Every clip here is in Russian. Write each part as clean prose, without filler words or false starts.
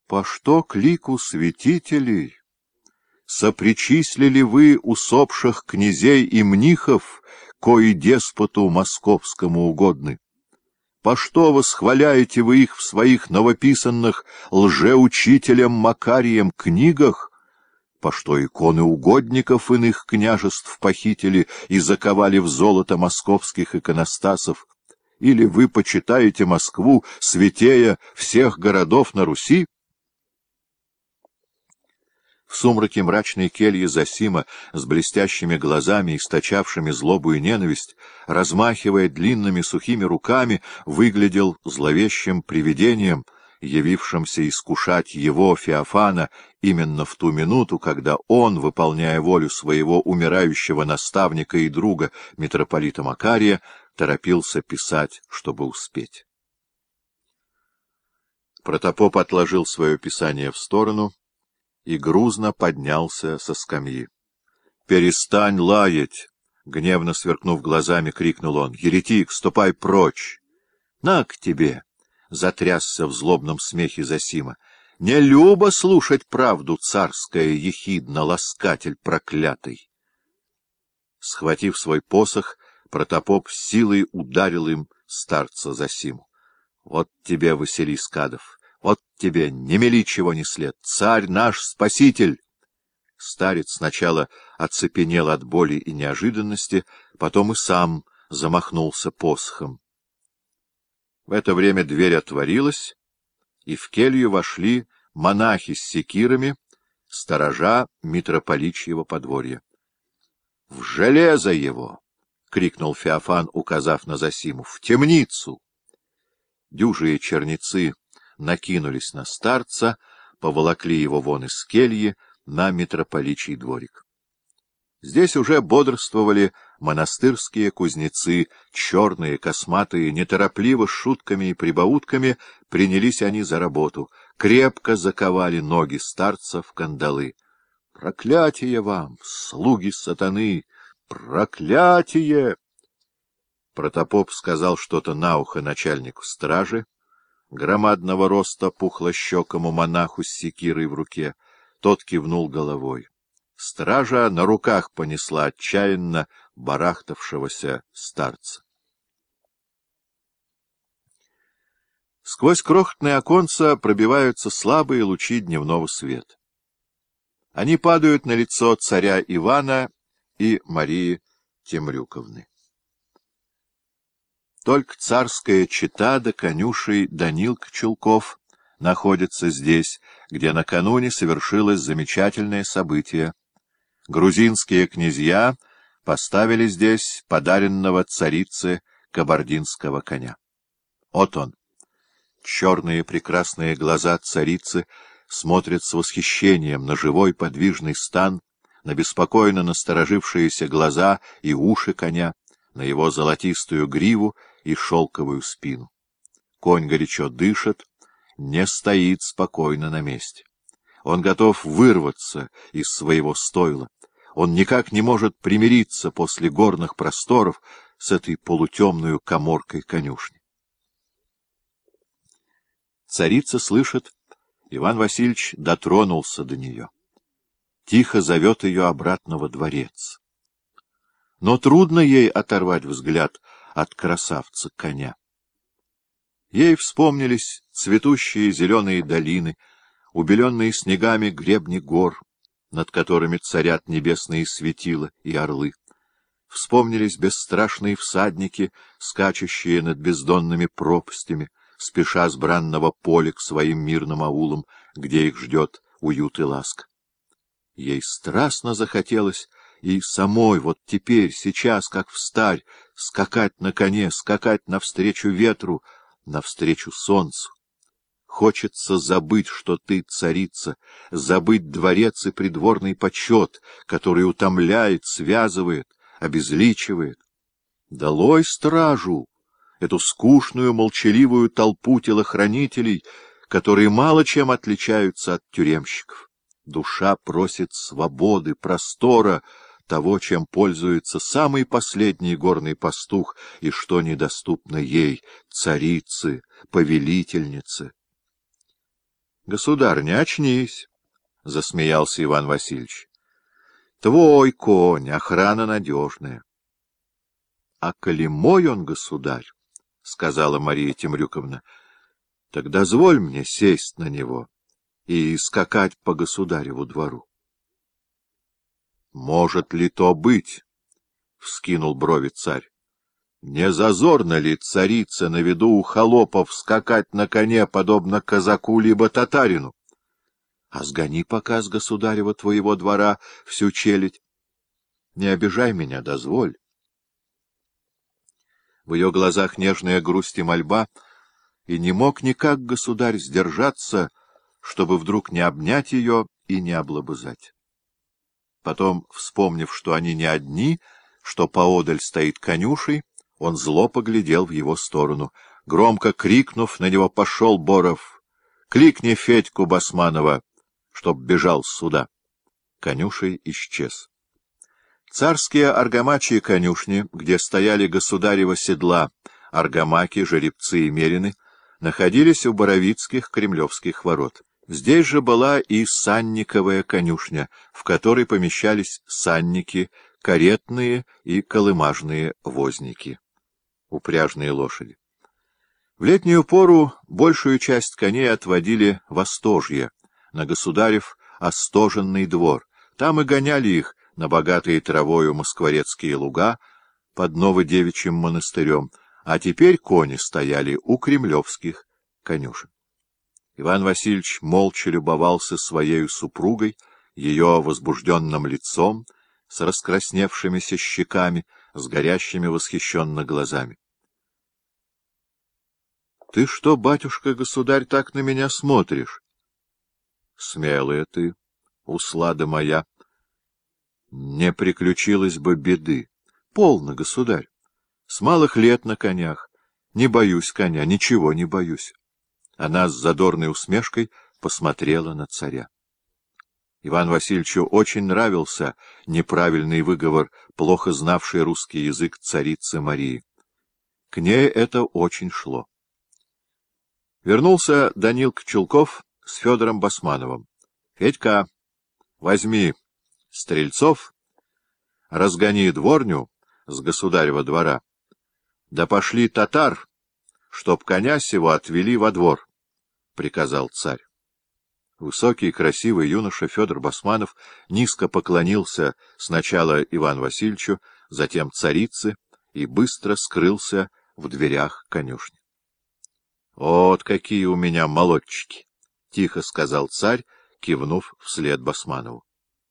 По что к лику святителей сопричислили вы усопших князей и мнихов, кои деспоту московскому угодны? По что восхваляете вы их в своих новописанных лжеучителем Макарием книгах? По что иконы угодников иных княжеств похитили и заковали в золото московских иконостасов? Или вы почитаете Москву святее всех городов на Руси? В сумраке мрачной кельи Зосима с блестящими глазами, источавшими злобу и ненависть, размахивая длинными сухими руками, выглядел зловещим привидением, явившимся искушать его, Феофана, именно в ту минуту, когда он, выполняя волю своего умирающего наставника и друга, митрополита Макария, торопился писать, чтобы успеть. Протопоп отложил свое писание в сторону и грузно поднялся со скамьи. — Перестань лаять! — гневно сверкнув глазами, крикнул он. — Еретик, ступай прочь! — На к тебе! — затрясся в злобном смехе Зосима. — Не любо слушать правду царская, ехидно, ласкатель проклятый! Схватив свой посох, протопоп с силой ударил им старца Зосиму. — Вот тебе, Василиск Адов! Вот тебе, не мели чего не след, царь наш спаситель! Старец сначала оцепенел от боли и неожиданности, потом и сам замахнулся посохом. В это время дверь отворилась, и в келью вошли монахи с секирами, сторожа митрополичьего подворья. — В железо его! — крикнул Феофан, указав на Зосиму. — В темницу! Дюжие черницы накинулись на старца, поволокли его вон из кельи на митрополичий дворик. Здесь уже бодрствовали монастырские кузнецы, черные, косматые, неторопливо, с шутками и прибаутками принялись они за работу, крепко заковали ноги старца в кандалы. «Проклятие вам, слуги сатаны! Проклятие!» Протопоп сказал что-то на ухо начальнику стражи, громадного роста пухлощекому монаху с секирой в руке. Тот кивнул головой. Стража на руках понесла отчаянно барахтавшегося старца. Сквозь крохотные оконца пробиваются слабые лучи дневного света. Они падают на лицо царя Ивана и Марии Темрюковны. Только царская чета да конюший Данилка Чулков находится здесь, где накануне совершилось замечательное событие. Грузинские князья поставили здесь подаренного царице кабардинского коня. Вот он. Черные прекрасные глаза царицы смотрят с восхищением на живой подвижный стан, на беспокойно насторожившиеся глаза и уши коня, на его золотистую гриву и шелковую спину. Конь горячо дышит, не стоит спокойно на месте. Он готов вырваться из своего стойла. Он никак не может примириться после горных просторов с этой полутемную каморкой конюшни. Царица слышит, Иван Васильевич дотронулся до нее. Тихо зовет ее обратно во дворец. Но трудно ей оторвать взгляд от красавца коня. Ей вспомнились цветущие зеленые долины, убеленные снегами гребни гор, над которыми царят небесные светила и орлы. Вспомнились бесстрашные всадники, скачущие над бездонными пропастями, спеша с бранного поля к своим мирным аулам, где их ждет уют и ласка. Ей страстно захотелось и самой вот теперь, сейчас, как встарь, скакать на коне, скакать навстречу ветру, навстречу солнцу. Хочется забыть, что ты царица, забыть дворец и придворный почет, который утомляет, связывает, обезличивает. Долой стражу, эту скучную, молчаливую толпу телохранителей, которые мало чем отличаются от тюремщиков. Душа просит свободы, простора, того, чем пользуется самый последний горный пастух, и что недоступно ей, царице, повелительнице. — Государь, не очнись, — засмеялся Иван Васильевич. — Твой конь, охрана надежная. — А коли мой он, государь, — сказала Мария Темрюковна, — так дозволь мне сесть на него и скакать по государеву двору. — Может ли то быть? — вскинул брови царь. — Не зазорно ли царица на виду у холопов скакать на коне, подобно казаку либо татарину? А сгони пока с государева твоего двора всю челядь. Не обижай меня, дозволь. В ее глазах нежная грусть и мольба, и не мог никак государь сдержаться, чтобы вдруг не обнять ее и не облобызать. Потом, вспомнив, что они не одни, что поодаль стоит конюшей, он зло поглядел в его сторону. Громко крикнув, на него пошел Боров: «Кликни Федьку Басманова, чтоб бежал с суда». Конюшей исчез. Царские аргамачьи конюшни, где стояли государева седла, аргамаки, жеребцы и мерины, находились у Боровицких кремлевских ворот. Здесь же была и санниковая конюшня, в которой помещались санники, каретные и колымажные возники, упряжные лошади. В летнюю пору большую часть коней отводили в Остожье, на государев Остоженный двор. Там и гоняли их на богатые травою москворецкие луга под Новодевичьим монастырем, а теперь кони стояли у кремлевских конюшен. Иван Васильевич молча любовался своею супругой, ее возбужденным лицом, с раскрасневшимися щеками, с горящими восхищенно глазами. — Ты что, батюшка-государь, так на меня смотришь? — Смелая ты, услада моя. Не приключилось бы беды. Полно, государь. С малых лет на конях. Не боюсь коня, ничего не боюсь. Она с задорной усмешкой посмотрела на царя. Ивану Васильевичу очень нравился неправильный выговор, плохо знавшей русский язык царицы Марии. К ней это очень шло. Вернулся Данилка Чулков с Федором Басмановым. — Федька, возьми стрельцов, разгони дворню с государева двора, да пошли татар, чтоб коня сего отвели во двор, — приказал царь. Высокий, красивый юноша Федор Басманов низко поклонился сначала Ивану Васильевичу, затем царице и быстро скрылся в дверях конюшни. — Вот какие у меня молодчики! — тихо сказал царь, кивнув вслед Басманову.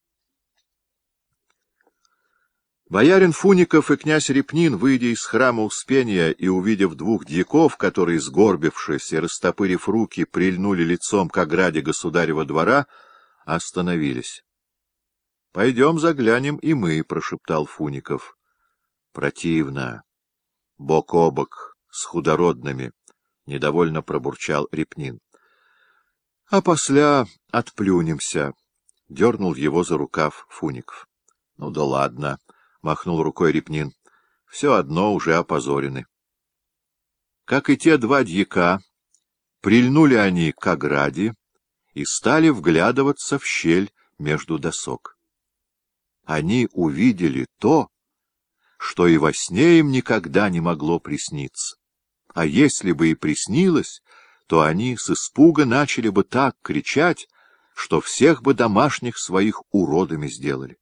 Боярин Фуников и князь Репнин, выйдя из храма Успения и увидев двух дьяков, которые, сгорбившись и растопырив руки, прильнули лицом к ограде государева двора, остановились. — Пойдем заглянем и мы, — прошептал Фуников. — Противно. Бок о бок с худородными, — недовольно пробурчал Репнин. — А после отплюнемся, — дернул его за рукав Фуников. — Ну да ладно. — махнул рукой Репнин. — Все одно уже опозорены. Как и те два дьяка, прильнули они к ограде и стали вглядываться в щель между досок. Они увидели то, что и во сне им никогда не могло присниться. А если бы и приснилось, то они с испуга начали бы так кричать, что всех бы домашних своих уродами сделали.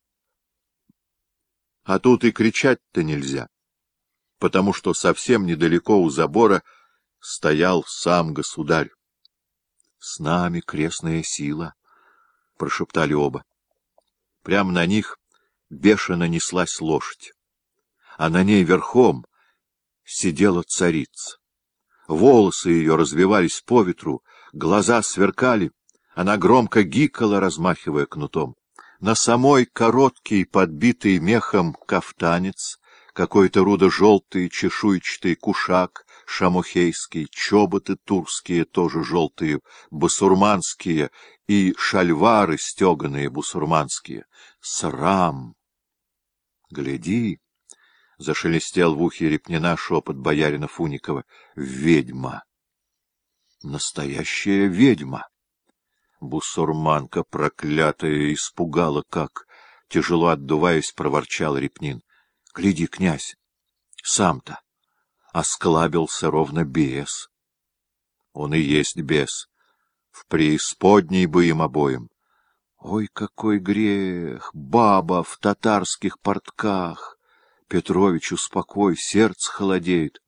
А тут и кричать-то нельзя, потому что совсем недалеко у забора стоял сам государь. — С нами крестная сила, — прошептали оба. Прямо на них бешено неслась лошадь, а на ней верхом сидела царица. Волосы ее развивались по ветру, глаза сверкали, она громко гикала, размахивая кнутом. На самой короткий, подбитый мехом кафтанец, какой-то рудо-желтый чешуйчатый кушак шамухейский, чоботы турские, тоже желтые, басурманские, и шальвары стеганые бусурманские. Срам! — Гляди! — зашелестел в ухе Репнина шепот боярина Фуникова. — Ведьма! Настоящая ведьма! Бусурманка проклятая, испугала как! — тяжело отдуваясь, проворчал Репнин. — Гляди, князь, сам-то осклабился ровно бес. Он и есть бес. В преисподней бы им обоим. Ой, какой грех! Баба в татарских портках! Петрович, успокой, сердце холодеет.